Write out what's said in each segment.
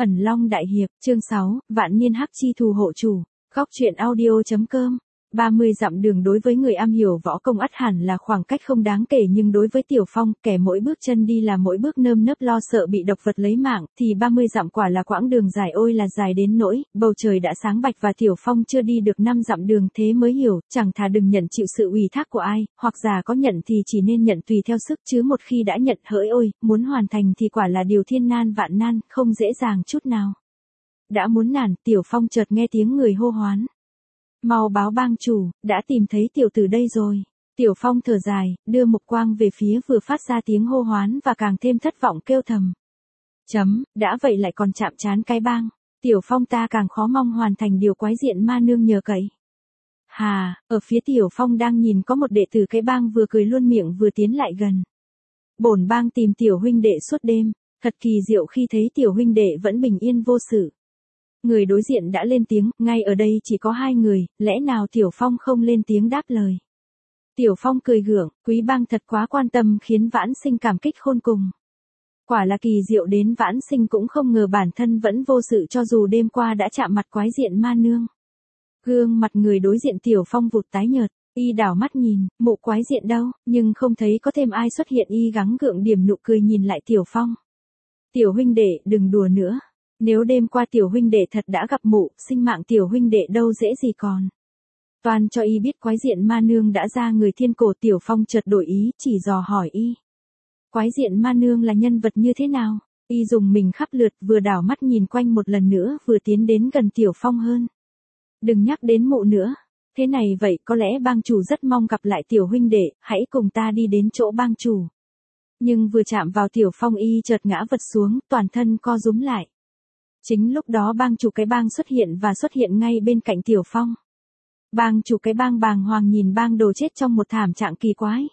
Ẩn Long Đại Hiệp, chương 6, Vạn Niên Hắc Chi Thù hộ chủ. Góc truyện audio.com. 30 dặm đường đối với người am hiểu võ công ắt hẳn là khoảng cách không đáng kể, nhưng đối với Tiểu Phong, kẻ mỗi bước chân đi là mỗi bước nơm nớp lo sợ bị độc vật lấy mạng, thì 30 dặm quả là quãng đường dài, ôi là dài đến nỗi, bầu trời đã sáng bạch và Tiểu Phong chưa đi được 5 dặm đường thế mới hiểu, chẳng thà đừng nhận chịu sự ủy thác của ai, hoặc giả có nhận thì chỉ nên nhận tùy theo sức, chứ một khi đã nhận, hỡi ôi, muốn hoàn thành thì quả là điều thiên nan vạn nan, không dễ dàng chút nào. Đã muốn nản, Tiểu Phong chợt nghe tiếng người hô hoán. Mau báo bang chủ, đã tìm thấy tiểu tử đây rồi. Tiểu Phong thở dài, đưa mục quang về phía vừa phát ra tiếng hô hoán và càng thêm thất vọng kêu thầm. Đã vậy lại còn chạm trán cái bang. Tiểu Phong ta càng khó mong hoàn thành điều quái diện ma nương nhờ cậy. Hà, ở phía Tiểu Phong đang nhìn có một đệ tử cái bang vừa cười luôn miệng vừa tiến lại gần. Bổn bang tìm tiểu huynh đệ suốt đêm, thật kỳ diệu khi thấy tiểu huynh đệ vẫn bình yên vô sự. Người đối diện đã lên tiếng, ngay ở đây chỉ có hai người, lẽ nào Tiểu Phong không lên tiếng đáp lời. Tiểu Phong cười gượng, quý bang thật quá quan tâm khiến Vãn Sinh cảm kích khôn cùng. Quả là kỳ diệu đến Vãn Sinh cũng không ngờ bản thân vẫn vô sự cho dù đêm qua đã chạm mặt quái diện ma nương. Gương mặt người đối diện Tiểu Phong vụt tái nhợt, y đảo mắt nhìn, mụ quái diện đâu, nhưng không thấy có thêm ai xuất hiện, y gắng gượng điểm nụ cười nhìn lại Tiểu Phong. Tiểu huynh đệ đừng đùa nữa. Nếu đêm qua tiểu huynh đệ thật đã gặp mụ, sinh mạng tiểu huynh đệ đâu dễ gì còn. Toàn cho y biết quái diện ma nương đã ra người thiên cổ. Tiểu Phong chợt đổi ý, chỉ dò hỏi y. Quái diện ma nương là nhân vật như thế nào? Y dùng mình khắp lượt, vừa đảo mắt nhìn quanh một lần nữa, vừa tiến đến gần Tiểu Phong hơn. Đừng nhắc đến mụ nữa. Thế này vậy, có lẽ bang chủ rất mong gặp lại tiểu huynh đệ, hãy cùng ta đi đến chỗ bang chủ. Nhưng vừa chạm vào Tiểu Phong y chợt ngã vật xuống, toàn thân co rúm lại. Chính lúc đó bang chủ cái bang xuất hiện ngay bên cạnh Tiểu Phong. Bang chủ cái bang bàng hoàng nhìn bang đồ chết trong một thảm trạng kỳ quái.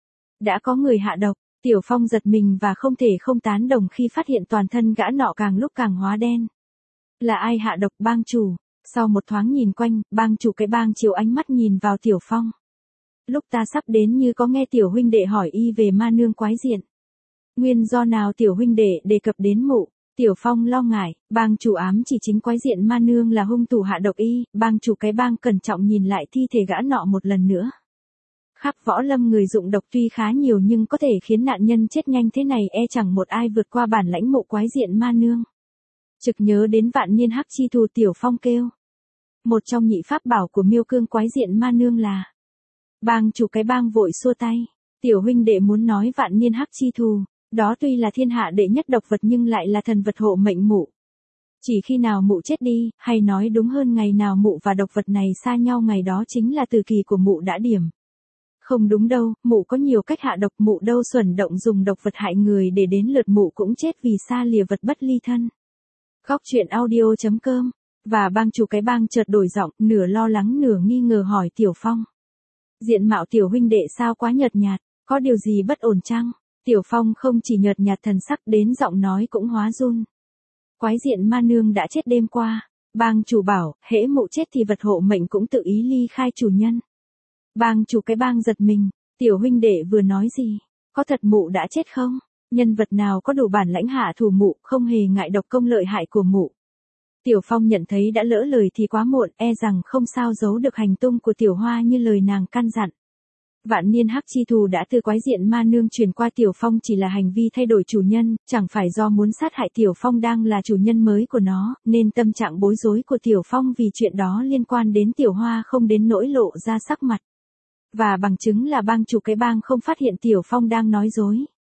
Đã có người hạ độc, Tiểu Phong giật mình và không thể không tán đồng khi phát hiện toàn thân gã nọ càng lúc càng hóa đen. Là ai hạ độc bang chủ? Sau một thoáng nhìn quanh, bang chủ cái bang chiếu ánh mắt nhìn vào Tiểu Phong. Lúc ta sắp đến như có nghe tiểu huynh đệ hỏi y về ma nương quái diện. Nguyên do nào tiểu huynh đệ đề cập đến mụ? Tiểu Phong lo ngại, bang chủ ám chỉ chính quái diện ma nương là hung thủ hạ độc y, bang chủ cái bang cẩn trọng nhìn lại thi thể gã nọ một lần nữa. Khắp võ lâm người dụng độc tuy khá nhiều nhưng có thể khiến nạn nhân chết nhanh thế này e chẳng một ai vượt qua bản lãnh mộ quái diện ma nương. Trực nhớ đến Vạn Niên Hắc Chi Thù, Tiểu Phong kêu. Một trong nhị pháp bảo của Miêu Cương quái diện ma nương là. Bang chủ cái bang vội xua tay, tiểu huynh đệ muốn nói Vạn Niên Hắc Chi Thù. Đó tuy là thiên hạ đệ nhất độc vật nhưng lại là thần vật hộ mệnh mụ. Chỉ khi nào mụ chết đi, hay nói đúng hơn ngày nào mụ và độc vật này xa nhau ngày đó chính là từ kỳ của mụ đã điểm. Không đúng đâu, mụ có nhiều cách hạ độc, mụ đâu xuẩn động dùng độc vật hại người để đến lượt mụ cũng chết vì xa lìa vật bất ly thân. Góc truyện audio.com. Và bang chủ cái bang chợt đổi giọng, nửa lo lắng nửa nghi ngờ hỏi Tiểu Phong. Diện mạo tiểu huynh đệ sao quá nhợt nhạt, có điều gì bất ổn chăng? Tiểu Phong không chỉ nhợt nhạt thần sắc đến giọng nói cũng hóa run. Quái diện ma nương đã chết đêm qua. Bang chủ bảo, hễ mụ chết thì vật hộ mệnh cũng tự ý ly khai chủ nhân. Bang chủ cái bang giật mình, tiểu huynh đệ vừa nói gì? Có thật mụ đã chết không? Nhân vật nào có đủ bản lãnh hạ thủ mụ, không hề ngại độc công lợi hại của mụ? Tiểu Phong nhận thấy đã lỡ lời thì quá muộn, e rằng không sao giấu được hành tung của Tiểu Hoa như lời nàng căn dặn. Vạn Niên Hắc Chi Thù đã từ quái diện ma nương truyền qua Tiểu Phong chỉ là hành vi thay đổi chủ nhân, chẳng phải do muốn sát hại Tiểu Phong đang là chủ nhân mới của nó, nên tâm trạng bối rối của Tiểu Phong vì chuyện đó liên quan đến Tiểu Hoa không đến nỗi lộ ra sắc mặt. Và bằng chứng là bang chủ cái bang không phát hiện Tiểu Phong đang nói dối.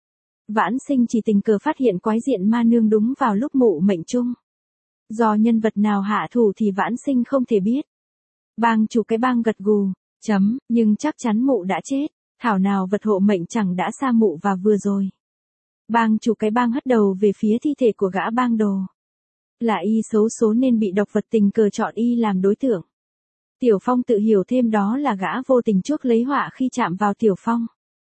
Vãn Sinh chỉ tình cờ phát hiện quái diện ma nương đúng vào lúc mụ mệnh chung. Do nhân vật nào hạ thủ thì Vãn Sinh không thể biết. Bang chủ cái bang gật gù. Nhưng chắc chắn mụ đã chết, thảo nào vật hộ mệnh chẳng đã xa mụ và vừa rồi. Bang chủ cái bang hất đầu về phía thi thể của gã bang đồ. Là y xấu số nên bị độc vật tình cờ chọn y làm đối tượng. Tiểu Phong tự hiểu thêm đó là gã vô tình chuốc lấy họa khi chạm vào Tiểu Phong.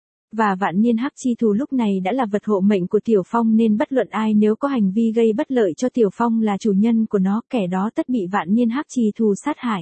Và Vạn Niên Hắc Chi Thù lúc này đã là vật hộ mệnh của Tiểu Phong nên bất luận ai nếu có hành vi gây bất lợi cho Tiểu Phong là chủ nhân của nó, kẻ đó tất bị Vạn Niên Hắc Chi Thù sát hại.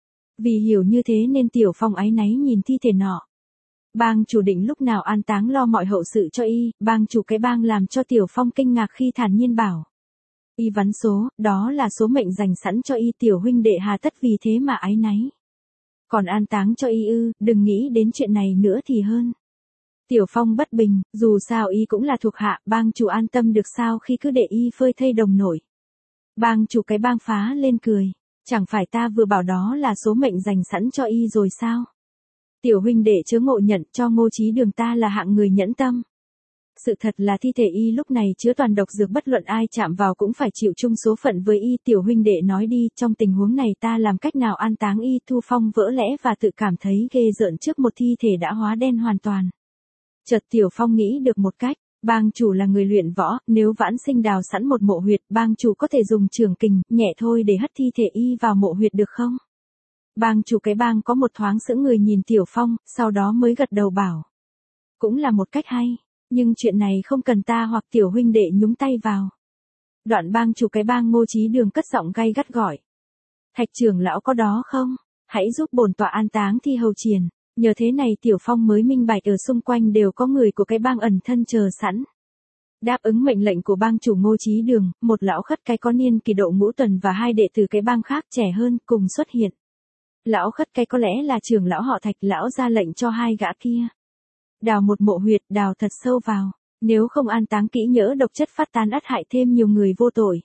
Vì hiểu như thế nên Tiểu Phong áy náy nhìn thi thể nọ. Bang chủ định lúc nào an táng lo mọi hậu sự cho y, bang chủ cái bang làm cho Tiểu Phong kinh ngạc khi thản nhiên bảo. Y vắn số, đó là số mệnh dành sẵn cho y, tiểu huynh đệ hà tất vì thế mà áy náy. Còn an táng cho y ư, đừng nghĩ đến chuyện này nữa thì hơn. Tiểu Phong bất bình, dù sao y cũng là thuộc hạ, bang chủ an tâm được sao khi cứ để y phơi thây đồng nổi. Bang chủ cái bang phá lên cười, chẳng phải ta vừa bảo đó là số mệnh dành sẵn cho y rồi sao? Tiểu huynh đệ chớ ngộ nhận, cho Ngô Chí Đường ta là hạng người nhẫn tâm. Sự thật là thi thể y lúc này chứa toàn độc dược, bất luận ai chạm vào cũng phải chịu chung số phận với y. Tiểu huynh đệ nói đi, trong tình huống này ta làm cách nào an táng y? Thu Phong vỡ lẽ và tự cảm thấy ghê rợn trước một thi thể đã hóa đen hoàn toàn. Chợt Tiểu Phong nghĩ được một cách, bang chủ là người luyện võ, nếu Vãn Sinh đào sẵn một mộ huyệt, bang chủ có thể dùng trường kình, nhẹ thôi để hất thi thể y vào mộ huyệt được không? Bang chủ cái bang có một thoáng sững người nhìn Tiểu Phong, sau đó mới gật đầu bảo. Cũng là một cách hay, nhưng chuyện này không cần ta hoặc tiểu huynh đệ nhúng tay vào. Đoạn bang chủ cái bang Ngô Chí Đường cất giọng gay gắt gọi. Thạch trưởng lão có đó không? Hãy giúp bổn tọa an táng thi hầu triền. Nhờ thế này Tiểu Phong mới minh bạch ở xung quanh đều có người của cái bang ẩn thân chờ sẵn. Đáp ứng mệnh lệnh của bang chủ Ngô Chí Đường, một lão khất cái có niên kỳ độ ngũ tuần và hai đệ tử cái bang khác trẻ hơn cùng xuất hiện. Lão khất cái có lẽ là trưởng lão họ Thạch, lão ra lệnh cho hai gã kia. Đào một mộ huyệt, đào thật sâu vào, nếu không an táng kỹ nhỡ độc chất phát tán ắt hại thêm nhiều người vô tội.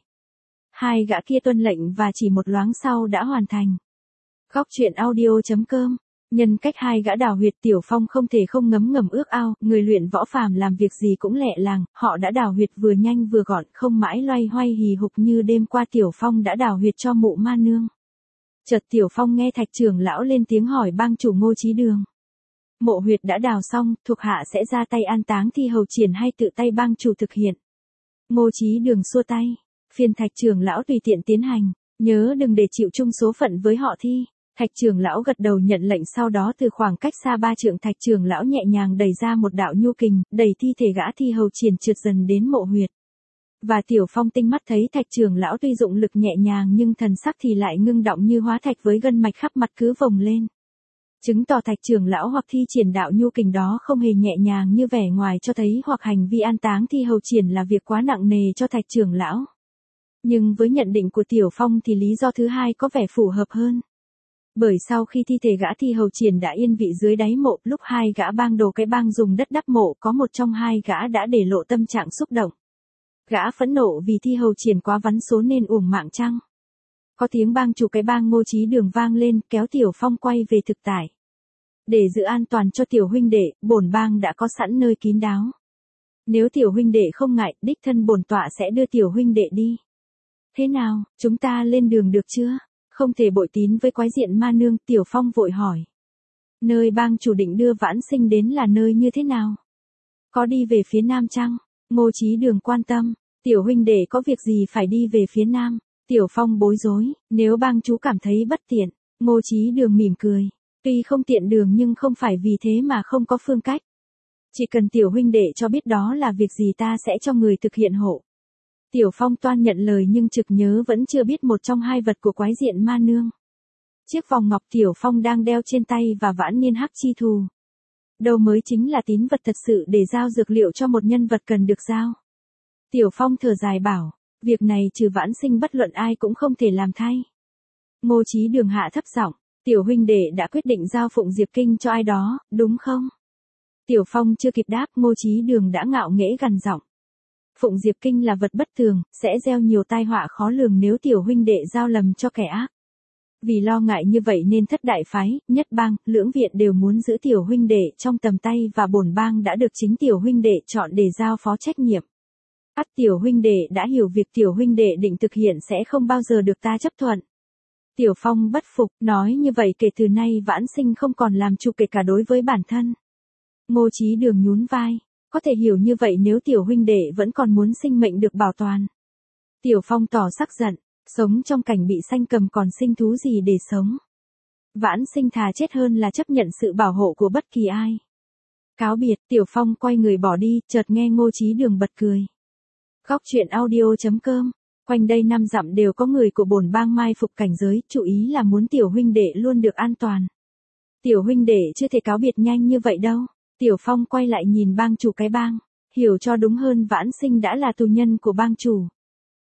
Hai gã kia tuân lệnh và chỉ một loáng sau đã hoàn thành. Góc truyện audio.com. Nhân cách hai gã đào huyệt, Tiểu Phong không thể không ngấm ngầm ước ao, người luyện võ phàm làm việc gì cũng lẹ làng, họ đã đào huyệt vừa nhanh vừa gọn, không mãi loay hoay hì hục như đêm qua Tiểu Phong đã đào huyệt cho mụ ma nương. Chợt Tiểu Phong nghe Thạch trưởng lão lên tiếng hỏi bang chủ Ngô Chí Đường. Mộ huyệt đã đào xong, thuộc hạ sẽ ra tay an táng thi hầu triền hay tự tay bang chủ thực hiện? Ngô Chí Đường xua tay, phiền Thạch trưởng lão tùy tiện tiến hành, nhớ đừng để chịu chung số phận với họ thi. Thạch trưởng lão gật đầu nhận lệnh, sau đó từ khoảng cách xa 3 trượng Thạch trưởng lão nhẹ nhàng đẩy ra một đạo nhu kình, đẩy thi thể gã thi hầu triền trượt dần đến mộ huyệt. Và Tiểu Phong tinh mắt thấy Thạch trưởng lão tuy dụng lực nhẹ nhàng nhưng thần sắc thì lại ngưng động như hóa thạch, với gân mạch khắp mặt cứ vồng lên. Chứng tỏ Thạch trưởng lão hoặc thi triển đạo nhu kình đó không hề nhẹ nhàng như vẻ ngoài cho thấy, hoặc hành vi an táng thi hầu triền là việc quá nặng nề cho Thạch trưởng lão. Nhưng với nhận định của Tiểu Phong thì lý do thứ hai có vẻ phù hợp hơn. Bởi sau khi thi thể gã thi hầu triền đã yên vị dưới đáy mộ, lúc hai gã bang đồ cái bang dùng đất đắp mộ, có một trong hai gã đã để lộ tâm trạng xúc động. Gã phẫn nộ vì thi hầu triền quá vắn số nên uổng mạng chăng? Có tiếng bang chủ cái bang Ngô Chí Đường vang lên, kéo Tiểu Phong quay về thực tại. Để giữ an toàn cho tiểu huynh đệ, bổn bang đã có sẵn nơi kín đáo. Nếu tiểu huynh đệ không ngại, đích thân bổn tọa sẽ đưa tiểu huynh đệ đi. Thế nào, chúng ta lên đường được chưa? Không thể bội tín với quái diện ma nương, Tiểu Phong vội hỏi. Nơi bang chủ định đưa Vãn Sinh đến là nơi như thế nào? Có đi về phía nam chăng? Ngô Chí Đường quan tâm, tiểu huynh đệ có việc gì phải đi về phía nam? Tiểu Phong bối rối, nếu bang chủ cảm thấy bất tiện. Ngô Chí Đường mỉm cười, tuy không tiện đường nhưng không phải vì thế mà không có phương cách. Chỉ cần tiểu huynh đệ cho biết đó là việc gì ta sẽ cho người thực hiện hộ. Tiểu Phong toan nhận lời nhưng trực nhớ vẫn chưa biết một trong hai vật của quái diện ma nương. Chiếc vòng ngọc Tiểu Phong đang đeo trên tay và Vãn Niên Hắc Chi Thù. Đâu mới chính là tín vật thật sự để giao dược liệu cho một nhân vật cần được giao. Tiểu Phong thở dài bảo, việc này trừ Vãn Sinh bất luận ai cũng không thể làm thay. Ngô Chí Đường hạ thấp giọng, tiểu huynh đệ đã quyết định giao Phụng Diệp Kinh cho ai đó, đúng không? Tiểu Phong chưa kịp đáp, Ngô Chí Đường đã ngạo nghễ gằn giọng. Phụng Diệp Kinh là vật bất thường, sẽ gieo nhiều tai họa khó lường nếu tiểu huynh đệ giao lầm cho kẻ ác. Vì lo ngại như vậy nên thất đại phái, nhất bang, lưỡng viện đều muốn giữ tiểu huynh đệ trong tầm tay và bổn bang đã được chính tiểu huynh đệ chọn để giao phó trách nhiệm. Ắt tiểu huynh đệ đã hiểu việc tiểu huynh đệ định thực hiện sẽ không bao giờ được ta chấp thuận. Tiểu Phong bất phục, nói như vậy kể từ nay Vãn Sinh không còn làm chủ kể cả đối với bản thân. Ngô Chí Đường nhún vai, có thể hiểu như vậy nếu tiểu huynh đệ vẫn còn muốn sinh mệnh được bảo toàn. Tiểu Phong tỏ sắc giận, sống trong cảnh bị sanh cầm còn sinh thú gì để sống. Vãn Sinh thà chết hơn là chấp nhận sự bảo hộ của bất kỳ ai. Cáo biệt, Tiểu Phong quay người bỏ đi, chợt nghe Ngô Chí Đường bật cười. Góc truyện audio.com. Quanh đây 5 dặm đều có người của bổn bang mai phục cảnh giới, chủ ý là muốn tiểu huynh đệ luôn được an toàn. Tiểu huynh đệ chưa thể cáo biệt nhanh như vậy đâu. Tiểu Phong quay lại nhìn bang chủ cái bang, hiểu cho đúng hơn Vãn Sinh đã là tù nhân của bang chủ.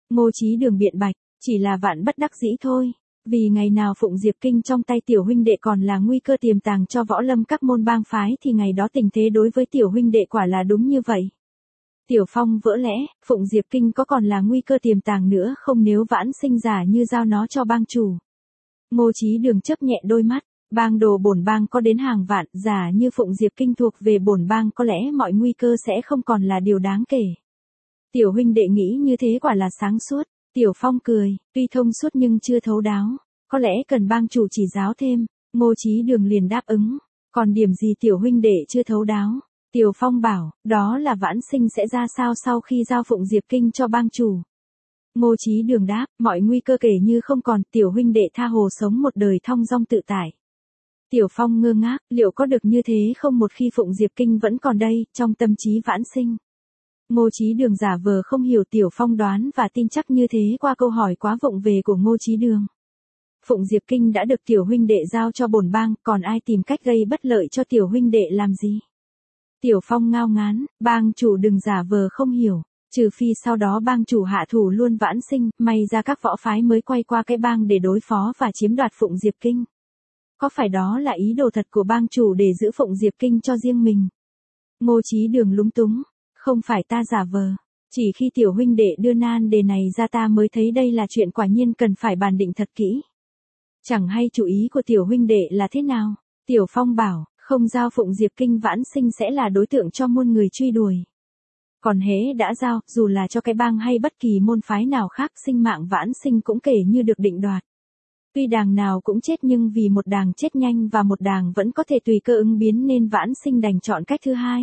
Ngô Chí Đường biện bạch, chỉ là vạn bất đắc dĩ thôi. Vì ngày nào Phụng Diệp Kinh trong tay tiểu huynh đệ còn là nguy cơ tiềm tàng cho võ lâm các môn bang phái thì ngày đó tình thế đối với tiểu huynh đệ quả là đúng như vậy. Tiểu Phong vỡ lẽ, Phụng Diệp Kinh có còn là nguy cơ tiềm tàng nữa không nếu Vãn Sinh giả như giao nó cho bang chủ. Ngô Chí Đường chớp nhẹ đôi mắt, bang đồ bổn bang có đến hàng vạn, giả như Phụng Diệp Kinh thuộc về bổn bang có lẽ mọi nguy cơ sẽ không còn là điều đáng kể. Tiểu huynh đệ nghĩ như thế quả là sáng suốt. Tiểu Phong cười, tuy thông suốt nhưng chưa thấu đáo, có lẽ cần bang chủ chỉ giáo thêm. Ngô Chí Đường liền đáp ứng, còn điểm gì tiểu huynh đệ chưa thấu đáo? Tiểu Phong bảo, đó là Vãn Sinh sẽ ra sao sau khi giao Phụng Diệp Kinh cho bang chủ. Ngô Chí Đường đáp, mọi nguy cơ kể như không còn, tiểu huynh đệ tha hồ sống một đời thong dong tự tại. Tiểu Phong ngơ ngác, liệu có được như thế không một khi Phụng Diệp Kinh vẫn còn đây, trong tâm trí Vãn Sinh. Ngô Chí Đường giả vờ không hiểu Tiểu Phong đoán và tin chắc như thế qua câu hỏi quá vụng về của Ngô Chí Đường. Phụng Diệp Kinh đã được tiểu huynh đệ giao cho bổn bang, còn ai tìm cách gây bất lợi cho tiểu huynh đệ làm gì? Tiểu Phong ngao ngán, bang chủ đừng giả vờ không hiểu, trừ phi sau đó bang chủ hạ thủ luôn Vãn Sinh, may ra các võ phái mới quay qua cái bang để đối phó và chiếm đoạt Phụng Diệp Kinh. Có phải đó là ý đồ thật của bang chủ để giữ Phụng Diệp Kinh cho riêng mình? Ngô Chí Đường lúng túng, không phải ta giả vờ, chỉ khi tiểu huynh đệ đưa nan đề này ra ta mới thấy đây là chuyện quả nhiên cần phải bàn định thật kỹ. Chẳng hay chủ ý của tiểu huynh đệ là thế nào? Tiểu Phong bảo, không giao Phụng Diệp Kinh Vãn Sinh sẽ là đối tượng cho muôn người truy đuổi. Còn hễ đã giao, dù là cho cái bang hay bất kỳ môn phái nào khác, sinh mạng Vãn Sinh cũng kể như được định đoạt. Tuy đàng nào cũng chết nhưng vì một đàng chết nhanh và một đàng vẫn có thể tùy cơ ứng biến nên Vãn Sinh đành chọn cách thứ hai.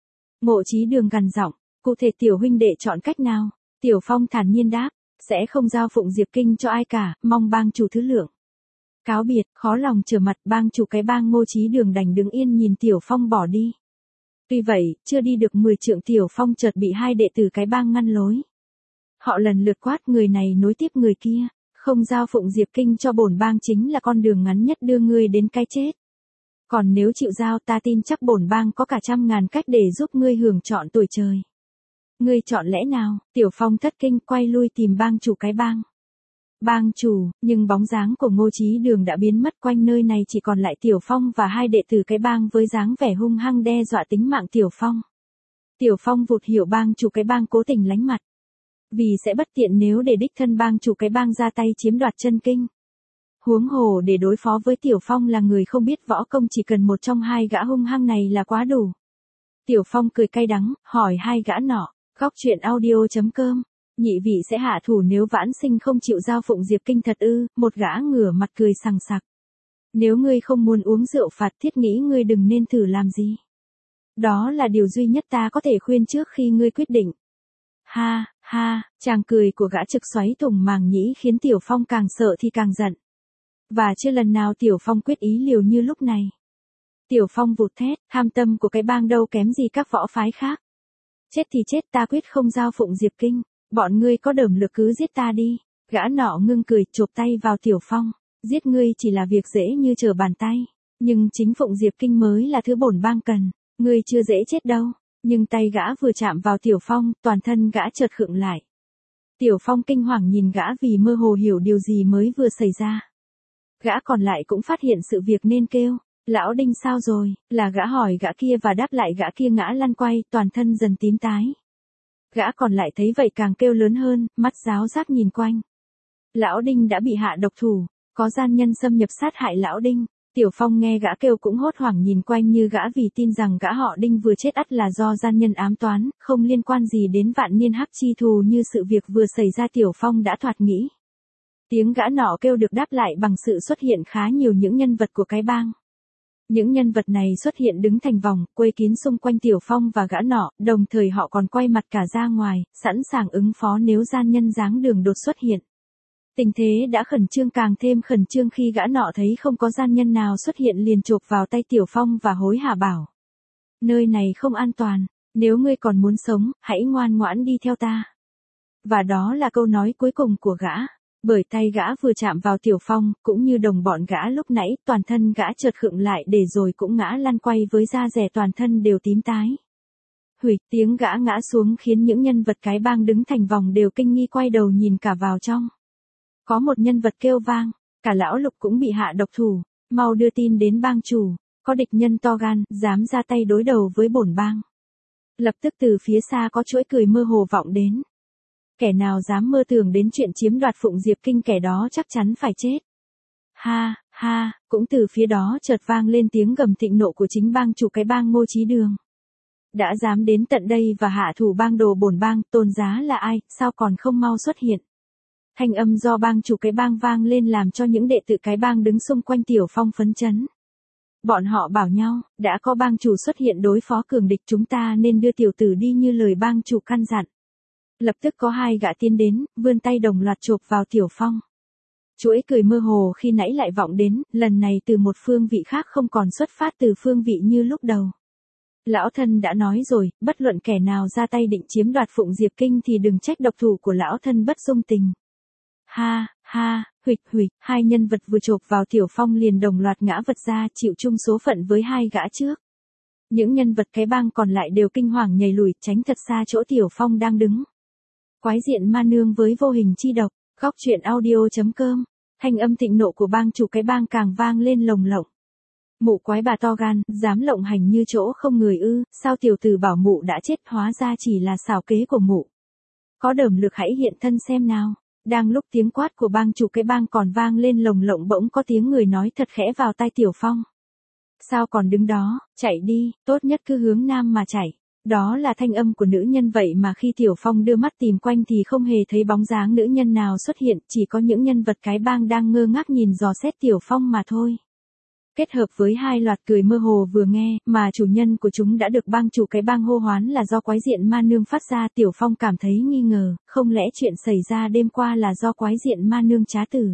Ngô Chí Đường gằn giọng, cụ thể tiểu huynh đệ chọn cách nào? Tiểu Phong thản nhiên đáp, sẽ không giao Phụng Diệp Kinh cho ai cả, mong bang chủ thứ lượng. Cáo biệt, khó lòng trở mặt, bang chủ cái bang Ngô Chí Đường đành đứng yên nhìn Tiểu Phong bỏ đi. Tuy vậy, chưa đi được 10 trượng Tiểu Phong chợt bị hai đệ tử cái bang ngăn lối. Họ lần lượt quát người này nối tiếp người kia, không giao Phụng Diệp Kinh cho bổn bang chính là con đường ngắn nhất đưa ngươi đến cái chết. Còn nếu chịu giao ta tin chắc bổn bang có cả 100.000 cách để giúp ngươi hưởng trọn tuổi trời. Ngươi chọn lẽ nào? Tiểu Phong thất kinh quay lui tìm bang chủ cái bang. Bang chủ, nhưng bóng dáng của Ngô Chí Đường đã biến mất, quanh nơi này chỉ còn lại Tiểu Phong và hai đệ tử cái bang với dáng vẻ hung hăng đe dọa tính mạng Tiểu Phong. Tiểu Phong vụt hiểu bang chủ cái bang cố tình lánh mặt. Vì sẽ bất tiện nếu để đích thân bang chủ cái bang ra tay chiếm đoạt chân kinh. Huống hồ để đối phó với Tiểu Phong là người không biết võ công, chỉ cần một trong hai gã hung hăng này là quá đủ. Tiểu Phong cười cay đắng, hỏi hai gã nọ, góc truyện audio.com, nhị vị sẽ hạ thủ nếu Vãn Sinh không chịu giao Phụng Diệp Kinh thật ư? Một gã ngửa mặt cười sằng sặc. Nếu ngươi không muốn uống rượu phạt thiết nghĩ ngươi đừng nên thử làm gì. Đó là điều duy nhất ta có thể khuyên trước khi ngươi quyết định. Ha, ha, chàng cười của gã trực xoáy thủng màng nhĩ khiến Tiểu Phong càng sợ thì càng giận. Và chưa lần nào Tiểu Phong quyết ý liều như lúc này. Tiểu Phong vụt thét, tham tâm của cái bang đâu kém gì các võ phái khác. Chết thì chết, ta quyết không giao Phụng Diệp Kinh, bọn ngươi có đởm lực cứ giết ta đi. Gã nọ ngưng cười, chộp tay vào Tiểu Phong, giết ngươi chỉ là việc dễ như trở bàn tay, nhưng chính Phụng Diệp Kinh mới là thứ bổn bang cần, ngươi chưa dễ chết đâu. Nhưng tay gã vừa chạm vào Tiểu Phong, toàn thân gã chợt khựng lại. Tiểu Phong kinh hoàng nhìn gã vì mơ hồ hiểu điều gì mới vừa xảy ra. Gã còn lại cũng phát hiện sự việc nên kêu, lão Đinh sao rồi, là gã hỏi gã kia và đáp lại gã kia ngã lăn quay, toàn thân dần tím tái. Gã còn lại thấy vậy càng kêu lớn hơn, mắt giáo giác nhìn quanh. Lão Đinh đã bị hạ độc thủ, có gian nhân xâm nhập sát hại lão Đinh. Tiểu Phong nghe gã kêu cũng hốt hoảng nhìn quanh như gã vì tin rằng gã họ Đinh vừa chết ắt là do gian nhân ám toán, không liên quan gì đến vạn niên hắc chi thù như sự việc vừa xảy ra. Tiểu Phong đã thoạt nghĩ. Tiếng gã nọ kêu được đáp lại bằng sự xuất hiện khá nhiều những nhân vật của cái bang. Những nhân vật này xuất hiện đứng thành vòng, quây kín xung quanh Tiểu Phong và gã nọ, đồng thời họ còn quay mặt cả ra ngoài, sẵn sàng ứng phó nếu gian nhân dáng đường đột xuất hiện. Tình thế đã khẩn trương, càng thêm khẩn trương khi gã nọ thấy không có gian nhân nào xuất hiện liền chộp vào tay Tiểu Phong và hối hả bảo. Nơi này không an toàn, nếu ngươi còn muốn sống, hãy ngoan ngoãn đi theo ta. Và đó là câu nói cuối cùng của gã. Bởi tay gã vừa chạm vào Tiểu Phong, cũng như đồng bọn gã lúc nãy, toàn thân gã chợt khựng lại để rồi cũng ngã lăn quay với da rẻ toàn thân đều tím tái. hủy, tiếng gã ngã xuống khiến những nhân vật cái bang đứng thành vòng đều kinh nghi quay đầu nhìn cả vào trong. Có một nhân vật kêu vang, cả lão Lục cũng bị hạ độc thủ, mau đưa tin đến bang chủ, có địch nhân to gan, dám ra tay đối đầu với bổn bang. Lập tức từ phía xa có chuỗi cười mơ hồ vọng đến. Kẻ nào dám mơ tưởng đến chuyện chiếm đoạt Phụng Diệp Kinh kẻ đó chắc chắn phải chết. Ha, ha, cũng từ phía đó chợt vang lên tiếng gầm thịnh nộ của chính bang chủ cái bang Ngô Chí Đường. Đã dám đến tận đây và hạ thủ bang đồ bổn bang, Tôn Giá là ai, sao còn không mau xuất hiện. Thanh âm do bang chủ cái bang vang lên làm cho những đệ tử cái bang đứng xung quanh Tiểu Phong phấn chấn. Bọn họ bảo nhau, đã có bang chủ xuất hiện đối phó cường địch chúng ta nên đưa tiểu tử đi như lời bang chủ căn dặn. Lập tức có hai gã tiến đến, vươn tay đồng loạt chộp vào Tiểu Phong. Chuỗi cười mơ hồ khi nãy lại vọng đến, lần này từ một phương vị khác không còn xuất phát từ phương vị như lúc đầu. Lão thân đã nói rồi, bất luận kẻ nào ra tay định chiếm đoạt Phụng Diệp Kinh thì đừng trách độc thủ của lão thân bất dung tình. Ha, ha, huỵch huỵch, hai nhân vật vừa chộp vào Tiểu Phong liền đồng loạt ngã vật ra chịu chung số phận với hai gã trước. Những nhân vật cái bang còn lại đều kinh hoàng nhảy lùi tránh thật xa chỗ Tiểu Phong đang đứng. Quái diện ma nương với vô hình chi độc, góc truyện audio.com, thanh âm thịnh nộ của bang chủ cái bang càng vang lên lồng lộng. Mụ quái bà to gan, dám lộng hành như chỗ không người ư, sao tiểu tử bảo mụ đã chết hóa ra chỉ là xảo kế của mụ. Có đờm lực hãy hiện thân xem nào. Đang lúc tiếng quát của bang chủ cái bang còn vang lên lồng lộng bỗng có tiếng người nói thật khẽ vào tai Tiểu Phong. Sao còn đứng đó, chạy đi, tốt nhất cứ hướng nam mà chạy. Đó là thanh âm của nữ nhân vậy mà khi Tiểu Phong đưa mắt tìm quanh thì không hề thấy bóng dáng nữ nhân nào xuất hiện, chỉ có những nhân vật cái bang đang ngơ ngác nhìn dò xét Tiểu Phong mà thôi. Kết hợp với hai loạt cười mơ hồ vừa nghe, mà chủ nhân của chúng đã được bang chủ cái bang hô hoán là do quái diện ma nương phát ra, Tiểu Phong cảm thấy nghi ngờ, không lẽ chuyện xảy ra đêm qua là do quái diện ma nương trá tử.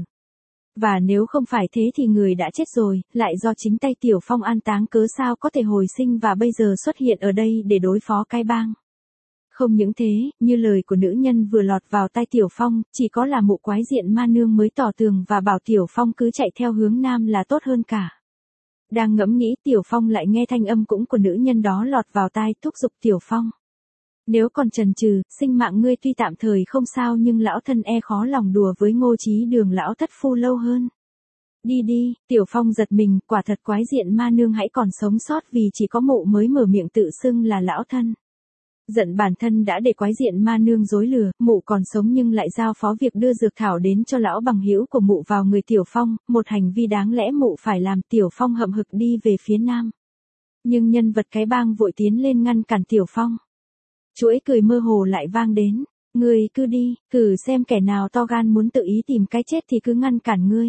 Và nếu không phải thế thì người đã chết rồi, lại do chính tay Tiểu Phong an táng cớ sao có thể hồi sinh và bây giờ xuất hiện ở đây để đối phó cái bang. Không những thế, như lời của nữ nhân vừa lọt vào tai Tiểu Phong, chỉ có là mụ quái diện ma nương mới tỏ tường và bảo Tiểu Phong cứ chạy theo hướng nam là tốt hơn cả. Đang ngẫm nghĩ Tiểu Phong lại nghe thanh âm cũng của nữ nhân đó lọt vào tai thúc giục Tiểu Phong. Nếu còn chần chừ, sinh mạng ngươi tuy tạm thời không sao nhưng lão thân e khó lòng đùa với Ngô Chí Đường lão thất phu lâu hơn. Đi đi, Tiểu Phong giật mình, quả thật quái diện ma nương hãy còn sống sót vì chỉ có mụ mới mở miệng tự xưng là lão thân. Giận bản thân đã để quái diện ma nương dối lừa, mụ còn sống nhưng lại giao phó việc đưa dược thảo đến cho lão bằng hữu của mụ vào người Tiểu Phong, một hành vi đáng lẽ mụ phải làm. Tiểu Phong hậm hực đi về phía nam. Nhưng nhân vật cái bang vội tiến lên ngăn cản Tiểu Phong. Chuỗi cười mơ hồ lại vang đến, ngươi cứ đi, thử xem kẻ nào to gan muốn tự ý tìm cái chết thì cứ ngăn cản ngươi.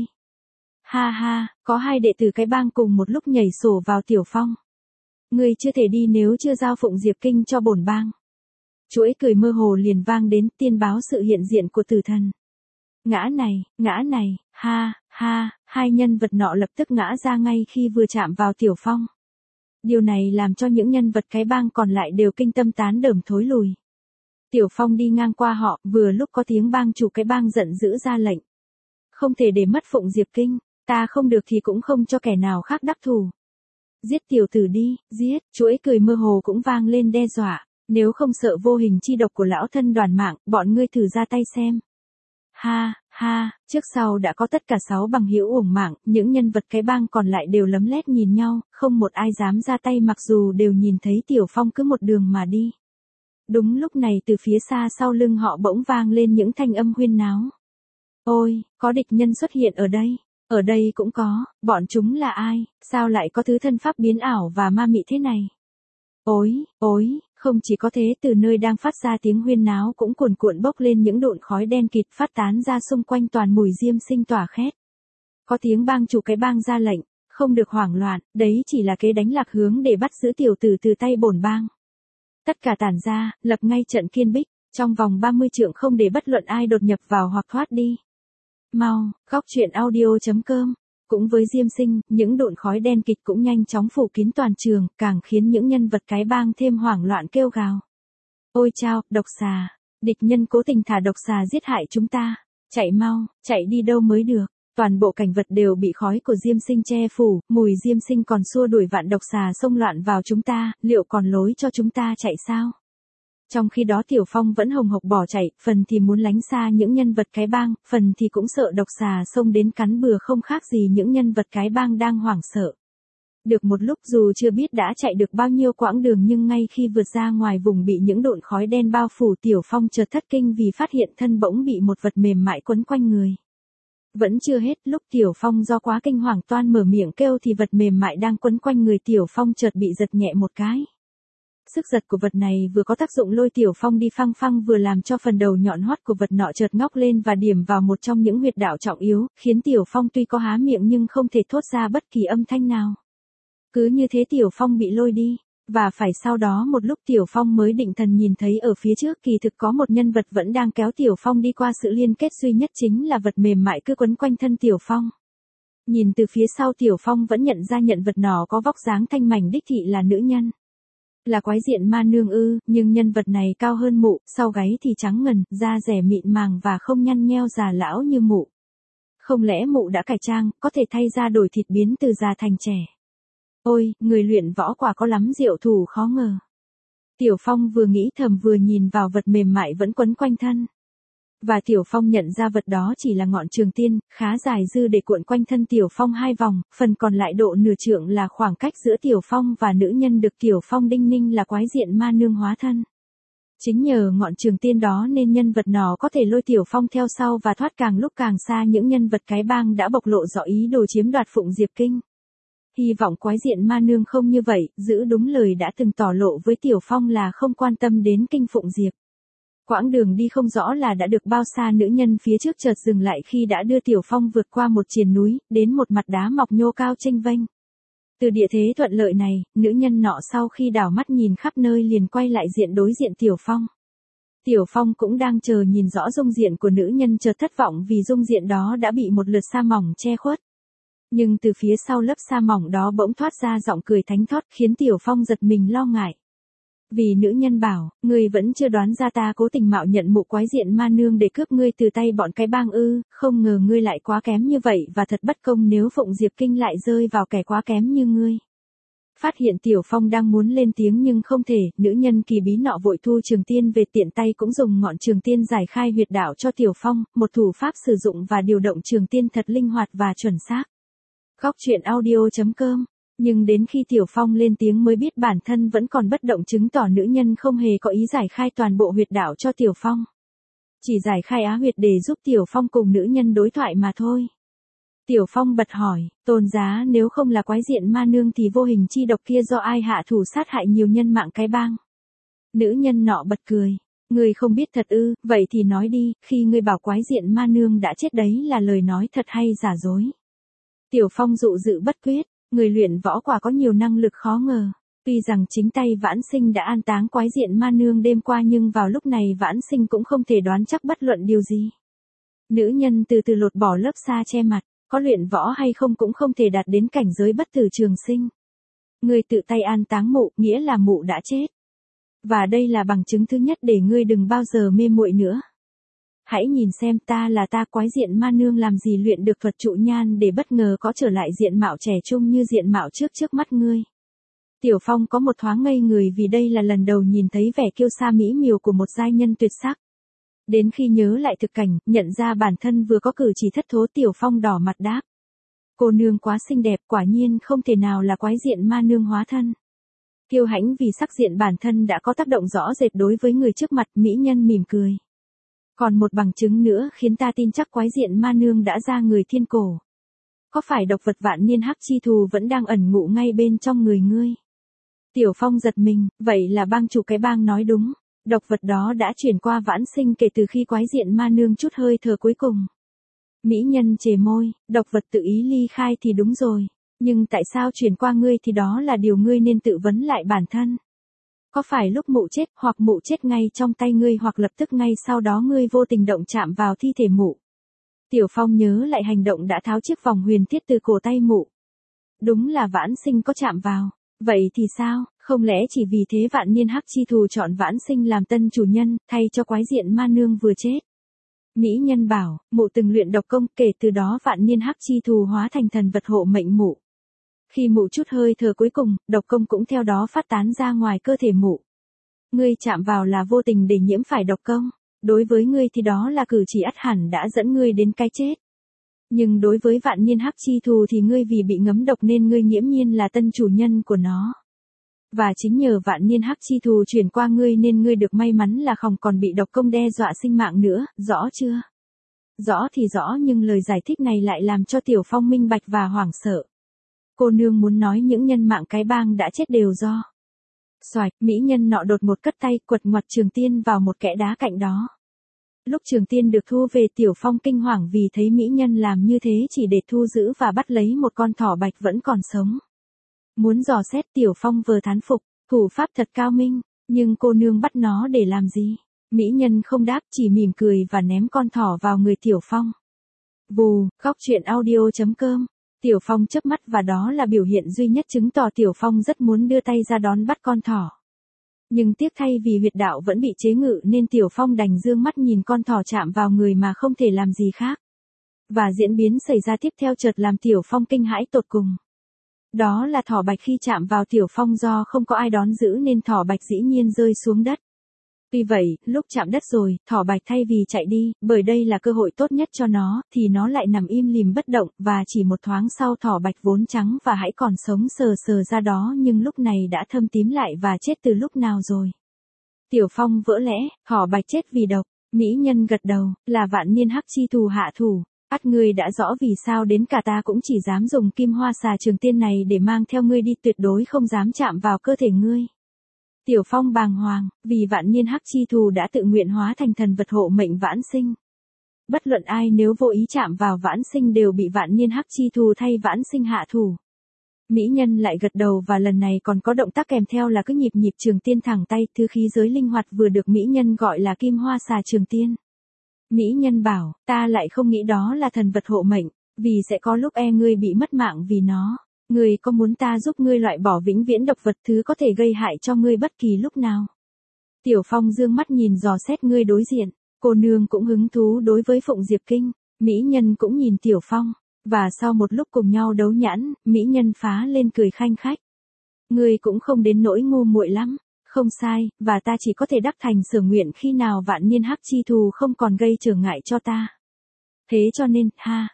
Ha ha, có hai đệ tử cái bang cùng một lúc nhảy sổ vào Tiểu Phong. Ngươi chưa thể đi nếu chưa giao Phụng Diệp Kinh cho bổn bang. Chuỗi cười mơ hồ liền vang đến tiên báo sự hiện diện của tử thần. Ngã này, ha, ha, hai nhân vật nọ lập tức ngã ra ngay khi vừa chạm vào Tiểu Phong. Điều này làm cho những nhân vật cái bang còn lại đều kinh tâm tán đờm thối lùi. Tiểu Phong đi ngang qua họ, vừa lúc có tiếng bang chủ cái bang giận dữ ra lệnh. Không thể để mất Phụng Diệp Kinh, ta không được thì cũng không cho kẻ nào khác đắc thủ. Giết tiểu tử đi, giết, chuỗi cười mơ hồ cũng vang lên đe dọa, nếu không sợ vô hình chi độc của lão thân đoàn mạng, bọn ngươi thử ra tay xem. Ha, ha, trước sau đã có tất cả 6 bằng hữu uổng mạng, những nhân vật cái bang còn lại đều lấm lét nhìn nhau, không một ai dám ra tay mặc dù đều nhìn thấy Tiểu Phong cứ một đường mà đi. Đúng lúc này từ phía xa sau lưng họ bỗng vang lên những thanh âm huyên náo. Ôi, có địch nhân xuất hiện ở đây. Ở đây cũng có, bọn chúng là ai, sao lại có thứ thân pháp biến ảo và ma mị thế này? Ôi, không chỉ có thế từ nơi đang phát ra tiếng huyên náo cũng cuồn cuộn bốc lên những độn khói đen kịt phát tán ra xung quanh toàn mùi diêm sinh tỏa khét. Có tiếng bang chủ cái bang ra lệnh, không được hoảng loạn, đấy chỉ là kế đánh lạc hướng để bắt giữ tiểu tử từ tay bổn bang. Tất cả tản ra, lập ngay trận kiên bích, trong vòng 30 trượng không để bất luận ai đột nhập vào hoặc thoát đi. Mau, góc truyện audio.com. Cũng với diêm sinh, những độn khói đen kịch cũng nhanh chóng phủ kín toàn trường, càng khiến những nhân vật cái bang thêm hoảng loạn kêu gào. Ôi chao, độc xà, địch nhân cố tình thả độc xà giết hại chúng ta, chạy mau, chạy đi đâu mới được. Toàn bộ cảnh vật đều bị khói của diêm sinh che phủ, mùi diêm sinh còn xua đuổi vạn độc xà xông loạn vào chúng ta, liệu còn lối cho chúng ta chạy sao? Trong khi đó Tiểu Phong vẫn hồng hộc bỏ chạy, phần thì muốn lánh xa những nhân vật cái bang, phần thì cũng sợ độc xà xông đến cắn bừa không khác gì những nhân vật cái bang đang hoảng sợ. Được một lúc dù chưa biết đã chạy được bao nhiêu quãng đường nhưng ngay khi vượt ra ngoài vùng bị những độn khói đen bao phủ Tiểu Phong chợt thất kinh vì phát hiện thân bỗng bị một vật mềm mại quấn quanh người. Vẫn chưa hết, lúc Tiểu Phong do quá kinh hoàng toan mở miệng kêu thì vật mềm mại đang quấn quanh người Tiểu Phong chợt bị giật nhẹ một cái. Sức giật của vật này vừa có tác dụng lôi Tiểu Phong đi phăng phăng vừa làm cho phần đầu nhọn hoắt của vật nọ chợt ngóc lên và điểm vào một trong những huyệt đạo trọng yếu, khiến Tiểu Phong tuy có há miệng nhưng không thể thốt ra bất kỳ âm thanh nào. Cứ như thế Tiểu Phong bị lôi đi, và phải sau đó một lúc Tiểu Phong mới định thần nhìn thấy ở phía trước kỳ thực có một nhân vật vẫn đang kéo Tiểu Phong đi qua sự liên kết duy nhất chính là vật mềm mại cứ quấn quanh thân Tiểu Phong. Nhìn từ phía sau Tiểu Phong vẫn nhận ra nhận vật nọ có vóc dáng thanh mảnh đích thị là nữ nhân. Là quái diện ma nương ư, nhưng nhân vật này cao hơn mụ, sau gáy thì trắng ngần, da rẻ mịn màng và không nhăn nheo già lão như mụ. Không lẽ mụ đã cải trang, có thể thay da đổi thịt biến từ già thành trẻ. Ôi, người luyện võ quả có lắm diệu thủ khó ngờ. Tiểu Phong vừa nghĩ thầm vừa nhìn vào vật mềm mại vẫn quấn quanh thân. Và Tiểu Phong nhận ra vật đó chỉ là ngọn trường tiên, khá dài dư để cuộn quanh thân Tiểu Phong 2 vòng, phần còn lại độ nửa trượng là khoảng cách giữa Tiểu Phong và nữ nhân được Tiểu Phong đinh ninh là quái diện ma nương hóa thân. Chính nhờ ngọn trường tiên đó nên nhân vật nó có thể lôi Tiểu Phong theo sau và thoát càng lúc càng xa những nhân vật cái bang đã bộc lộ rõ ý đồ chiếm đoạt Phụng Diệp Kinh. Hy vọng quái diện ma nương không như vậy, giữ đúng lời đã từng tỏ lộ với Tiểu Phong là không quan tâm đến kinh Phụng Diệp. Quãng đường đi không rõ là đã được bao xa nữ nhân phía trước chợt dừng lại khi đã đưa Tiểu Phong vượt qua một triền núi, đến một mặt đá mọc nhô cao chênh vênh. Từ địa thế thuận lợi này, nữ nhân nọ sau khi đảo mắt nhìn khắp nơi liền quay lại diện đối diện Tiểu Phong. Tiểu Phong cũng đang chờ nhìn rõ dung diện của nữ nhân chợt thất vọng vì dung diện đó đã bị một lượt sa mỏng che khuất. Nhưng từ phía sau lớp sa mỏng đó bỗng thoát ra giọng cười thánh thót khiến Tiểu Phong giật mình lo ngại. Vì nữ nhân bảo, ngươi vẫn chưa đoán ra ta cố tình mạo nhận mụ quái diện ma nương để cướp ngươi từ tay bọn cái bang ư, không ngờ ngươi lại quá kém như vậy và thật bất công nếu Phụng Diệp Kinh lại rơi vào kẻ quá kém như ngươi. Phát hiện Tiểu Phong đang muốn lên tiếng nhưng không thể, nữ nhân kỳ bí nọ vội thu trường tiên về tiện tay cũng dùng ngọn trường tiên giải khai huyệt đạo cho Tiểu Phong, một thủ pháp sử dụng và điều động trường tiên thật linh hoạt và chuẩn xác. Góc truyện audio.com. Nhưng đến khi Tiểu Phong lên tiếng mới biết bản thân vẫn còn bất động chứng tỏ nữ nhân không hề có ý giải khai toàn bộ huyệt đạo cho Tiểu Phong. Chỉ giải khai á huyệt để giúp Tiểu Phong cùng nữ nhân đối thoại mà thôi. Tiểu Phong bật hỏi, tôn giá nếu không là quái diện ma nương thì vô hình chi độc kia do ai hạ thủ sát hại nhiều nhân mạng cái bang? Nữ nhân nọ bật cười. Ngươi không biết thật ư, vậy thì nói đi, khi ngươi bảo quái diện ma nương đã chết đấy là lời nói thật hay giả dối? Tiểu Phong dụ dự bất quyết. Người luyện võ quả có nhiều năng lực khó ngờ. Tuy rằng chính tay Vãn Sinh đã an táng quái diện ma nương đêm qua nhưng vào lúc này Vãn Sinh cũng không thể đoán chắc bất luận điều gì. Nữ nhân từ từ lột bỏ lớp sa che mặt, có luyện võ hay không cũng không thể đạt đến cảnh giới bất tử trường sinh. Ngươi tự tay an táng mụ, nghĩa là mụ đã chết. Và đây là bằng chứng thứ nhất để ngươi đừng bao giờ mê muội nữa. Hãy nhìn xem ta là ta quái diện ma nương làm gì luyện được thuật trụ nhan để bất ngờ có trở lại diện mạo trẻ trung như diện mạo trước mắt ngươi. Tiểu Phong có một thoáng ngây người vì đây là lần đầu nhìn thấy vẻ kiêu sa mỹ miều của một giai nhân tuyệt sắc. Đến khi nhớ lại thực cảnh, nhận ra bản thân vừa có cử chỉ thất thố Tiểu Phong đỏ mặt đáp. Cô nương quá xinh đẹp quả nhiên không thể nào là quái diện ma nương hóa thân. Kiêu hãnh vì sắc diện bản thân đã có tác động rõ rệt đối với người trước mặt, mỹ nhân mỉm cười. Còn một bằng chứng nữa khiến ta tin chắc quái diện ma nương đã ra người thiên cổ. Có phải độc vật vạn niên hắc chi thù vẫn đang ẩn ngụ ngay bên trong người ngươi? Tiểu Phong giật mình, vậy là bang chủ cái bang nói đúng. Độc vật đó đã chuyển qua Vãn Sinh kể từ khi quái diện ma nương chút hơi thở cuối cùng. Mỹ nhân chề môi, độc vật tự ý ly khai thì đúng rồi. Nhưng tại sao chuyển qua ngươi thì đó là điều ngươi nên tự vấn lại bản thân. Có phải lúc mụ chết hoặc mụ chết ngay trong tay ngươi hoặc lập tức ngay sau đó ngươi vô tình động chạm vào thi thể mụ? Tiểu Phong nhớ lại hành động đã tháo chiếc vòng huyền thiết từ cổ tay mụ. Đúng là Vãn Sinh có chạm vào. Vậy thì sao, không lẽ chỉ vì thế vạn niên hắc chi thù chọn Vãn Sinh làm tân chủ nhân, thay cho quái diện ma nương vừa chết? Mỹ nhân bảo, mụ từng luyện độc công, kể từ đó vạn niên hắc chi thù hóa thành thần vật hộ mệnh mụ. Khi mụ chút hơi thở cuối cùng, độc công cũng theo đó phát tán ra ngoài cơ thể mụ. Ngươi chạm vào là vô tình để nhiễm phải độc công. Đối với ngươi thì đó là cử chỉ ắt hẳn đã dẫn ngươi đến cái chết. Nhưng đối với vạn niên hắc chi thù thì ngươi vì bị ngấm độc nên ngươi nghiễm nhiên là tân chủ nhân của nó. Và chính nhờ vạn niên hắc chi thù chuyển qua ngươi nên ngươi được may mắn là không còn bị độc công đe dọa sinh mạng nữa, rõ chưa? Rõ thì rõ nhưng lời giải thích này lại làm cho Tiểu Phong minh bạch và hoảng sợ. Cô nương muốn nói những nhân mạng cái bang đã chết đều do. Xoạch, mỹ nhân nọ đột một cất tay quật ngoặt Trường Tiên vào một kẽ đá cạnh đó. Lúc Trường Tiên được thu về Tiểu Phong kinh hoàng vì thấy mỹ nhân làm như thế chỉ để thu giữ và bắt lấy một con thỏ bạch vẫn còn sống. Muốn dò xét Tiểu Phong vừa thán phục, thủ pháp thật cao minh, nhưng cô nương bắt nó để làm gì? Mỹ nhân không đáp chỉ mỉm cười và ném con thỏ vào người Tiểu Phong. Vù, Góc truyện audio.com. Tiểu Phong chớp mắt và đó là biểu hiện duy nhất chứng tỏ Tiểu Phong rất muốn đưa tay ra đón bắt con thỏ. Nhưng tiếc thay vì huyệt đạo vẫn bị chế ngự nên Tiểu Phong đành dương mắt nhìn con thỏ chạm vào người mà không thể làm gì khác. Và diễn biến xảy ra tiếp theo chợt làm Tiểu Phong kinh hãi tột cùng. Đó là thỏ bạch khi chạm vào Tiểu Phong do không có ai đón giữ nên thỏ bạch dĩ nhiên rơi xuống đất. Tuy vậy, lúc chạm đất rồi, thỏ bạch thay vì chạy đi, bởi đây là cơ hội tốt nhất cho nó, thì nó lại nằm im lìm bất động, và chỉ một thoáng sau thỏ bạch vốn trắng và hãy còn sống sờ sờ ra đó nhưng lúc này đã thâm tím lại và chết từ lúc nào rồi. Tiểu Phong vỡ lẽ, thỏ bạch chết vì độc, mỹ nhân gật đầu, là vạn niên hắc chi thù hạ thủ. Ắt ngươi đã rõ vì sao đến cả ta cũng chỉ dám dùng kim hoa xà Trường Tiên này để mang theo ngươi đi, tuyệt đối không dám chạm vào cơ thể ngươi. Tiểu Phong bàng hoàng, vì vạn niên hắc chi thù đã tự nguyện hóa thành thần vật hộ mệnh vãn sinh. Bất luận ai nếu vô ý chạm vào vãn sinh đều bị vạn niên hắc chi thù thay vãn sinh hạ thủ. Mỹ nhân lại gật đầu và lần này còn có động tác kèm theo là cứ nhịp Trường Tiên thẳng tay, thứ khí giới linh hoạt vừa được mỹ nhân gọi là kim hoa xà Trường Tiên. Mỹ nhân bảo, ta lại không nghĩ đó là thần vật hộ mệnh, vì sẽ có lúc ngươi bị mất mạng vì nó. Ngươi có muốn ta giúp ngươi loại bỏ vĩnh viễn độc vật thứ có thể gây hại cho ngươi bất kỳ lúc nào? Tiểu Phong dương mắt nhìn dò xét ngươi đối diện, cô nương cũng hứng thú đối với Phụng Diệp Kinh, mỹ nhân cũng nhìn Tiểu Phong, và sau một lúc cùng nhau đấu nhãn, mỹ nhân phá lên cười khanh khách. Ngươi cũng không đến nỗi ngu muội lắm. Không sai, và ta chỉ có thể đắc thành sở nguyện khi nào vạn niên hắc chi thù không còn gây trở ngại cho ta. Thế cho nên,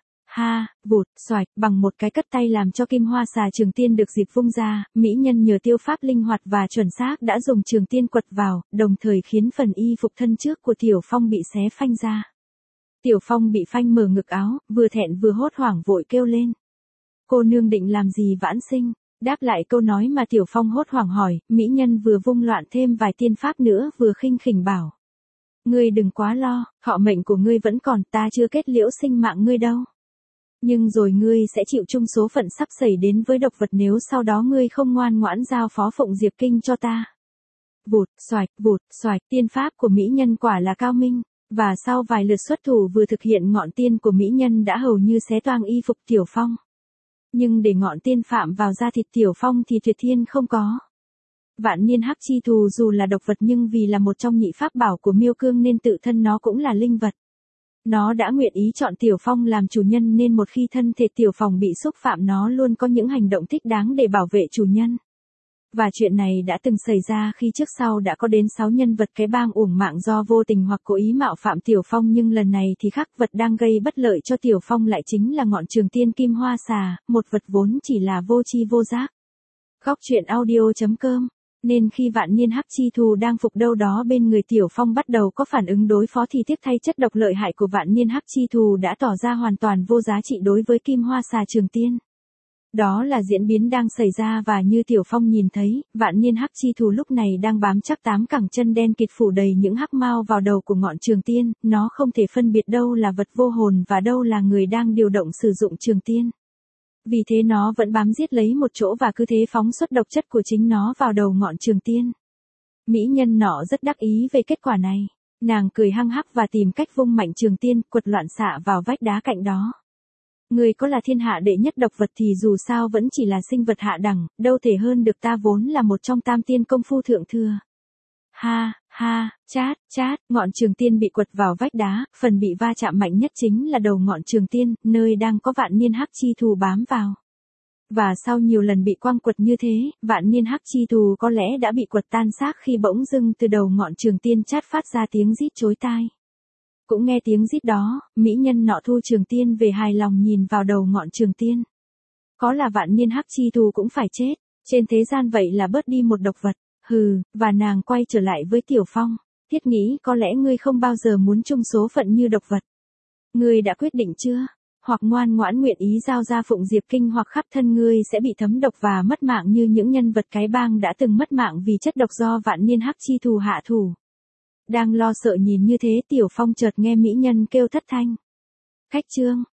vụt, xoạch, bằng một cái cất tay làm cho kim hoa xà Trường Tiên được dịp vung ra, mỹ nhân nhờ tiêu pháp linh hoạt và chuẩn xác đã dùng Trường Tiên quật vào, đồng thời khiến phần y phục thân trước của Tiểu Phong bị xé phanh ra. Tiểu Phong bị phanh mở ngực áo, vừa thẹn vừa hốt hoảng vội kêu lên. Cô nương định làm gì vãn sinh? Đáp lại câu nói mà Tiểu Phong hốt hoảng hỏi, mỹ nhân vừa vung loạn thêm vài tiên pháp nữa vừa khinh khỉnh bảo. Ngươi đừng quá lo, họ mệnh của ngươi vẫn còn, ta chưa kết liễu sinh mạng ngươi đâu. Nhưng rồi ngươi sẽ chịu chung số phận sắp xảy đến với độc vật nếu sau đó ngươi không ngoan ngoãn giao phó Phụng Diệp Kinh cho ta. Vụt, xoạch, tiên pháp của mỹ nhân quả là cao minh, và sau vài lượt xuất thủ vừa thực hiện ngọn tiên của mỹ nhân đã hầu như xé toang y phục Tiểu Phong. Nhưng để ngọn tiên phạm vào da thịt Tiểu Phong thì tuyệt thiên không có. Vạn niên hắc chi thù dù là độc vật nhưng vì là một trong nhị pháp bảo của Miêu Cương nên tự thân nó cũng là linh vật. Nó đã nguyện ý chọn Tiểu Phong làm chủ nhân nên một khi thân thể Tiểu Phong bị xúc phạm nó luôn có những hành động thích đáng để bảo vệ chủ nhân. Và chuyện này đã từng xảy ra khi trước sau đã có đến 6 nhân vật cái bang uổng mạng do vô tình hoặc cố ý mạo phạm Tiểu Phong, nhưng lần này thì khác, vật đang gây bất lợi cho Tiểu Phong lại chính là ngọn Trường Tiên kim hoa xà, một vật vốn chỉ là vô tri vô giác. Góc truyện audio.com. Nên khi vạn niên hắc chi thù đang phục đâu đó bên người Tiểu Phong bắt đầu có phản ứng đối phó thì tiếc thay chất độc lợi hại của vạn niên hắc chi thù đã tỏ ra hoàn toàn vô giá trị đối với kim hoa xà Trường Tiên. Đó là diễn biến đang xảy ra và như Tiểu Phong nhìn thấy, vạn niên hắc chi thù lúc này đang bám chắc 8 cẳng chân đen kịt phủ đầy những hắc mao vào đầu của ngọn Trường Tiên, nó không thể phân biệt đâu là vật vô hồn và đâu là người đang điều động sử dụng Trường Tiên. Vì thế nó vẫn bám giết lấy một chỗ và cứ thế phóng xuất độc chất của chính nó vào đầu ngọn Trường Tiên. Mỹ nhân nọ rất đắc ý về kết quả này. Nàng cười hăng hắc và tìm cách vung mạnh Trường Tiên quật loạn xạ vào vách đá cạnh đó. Người có là thiên hạ đệ nhất độc vật thì dù sao vẫn chỉ là sinh vật hạ đẳng, đâu thể hơn được ta vốn là một trong tam tiên công phu thượng thừa. Ha, chát, chát, ngọn trường tiên bị quật vào vách đá, phần bị va chạm mạnh nhất chính là đầu ngọn trường tiên, nơi đang có vạn niên hắc chi thù bám vào. Và sau nhiều lần bị quăng quật như thế, vạn niên hắc chi thù có lẽ đã bị quật tan xác khi bỗng dưng từ đầu ngọn trường tiên chát phát ra tiếng rít chói tai. Cũng nghe tiếng rít đó, mỹ nhân nọ thu trường tiên về hài lòng nhìn vào đầu ngọn trường tiên. Có là vạn niên hắc chi thù cũng phải chết, trên thế gian vậy là bớt đi một độc vật. Hừ, và nàng quay trở lại với Tiểu Phong. Thiết nghĩ có lẽ ngươi không bao giờ muốn chung số phận như độc vật. Ngươi đã quyết định chưa? Hoặc ngoan ngoãn nguyện ý giao ra Phụng Diệp Kinh, hoặc khắp thân ngươi sẽ bị thấm độc và mất mạng như những nhân vật cái bang đã từng mất mạng vì chất độc do vạn niên hắc chi thù hạ thủ. Đang lo sợ nhìn như thế, Tiểu Phong chợt nghe mỹ nhân kêu thất thanh. Khách trương.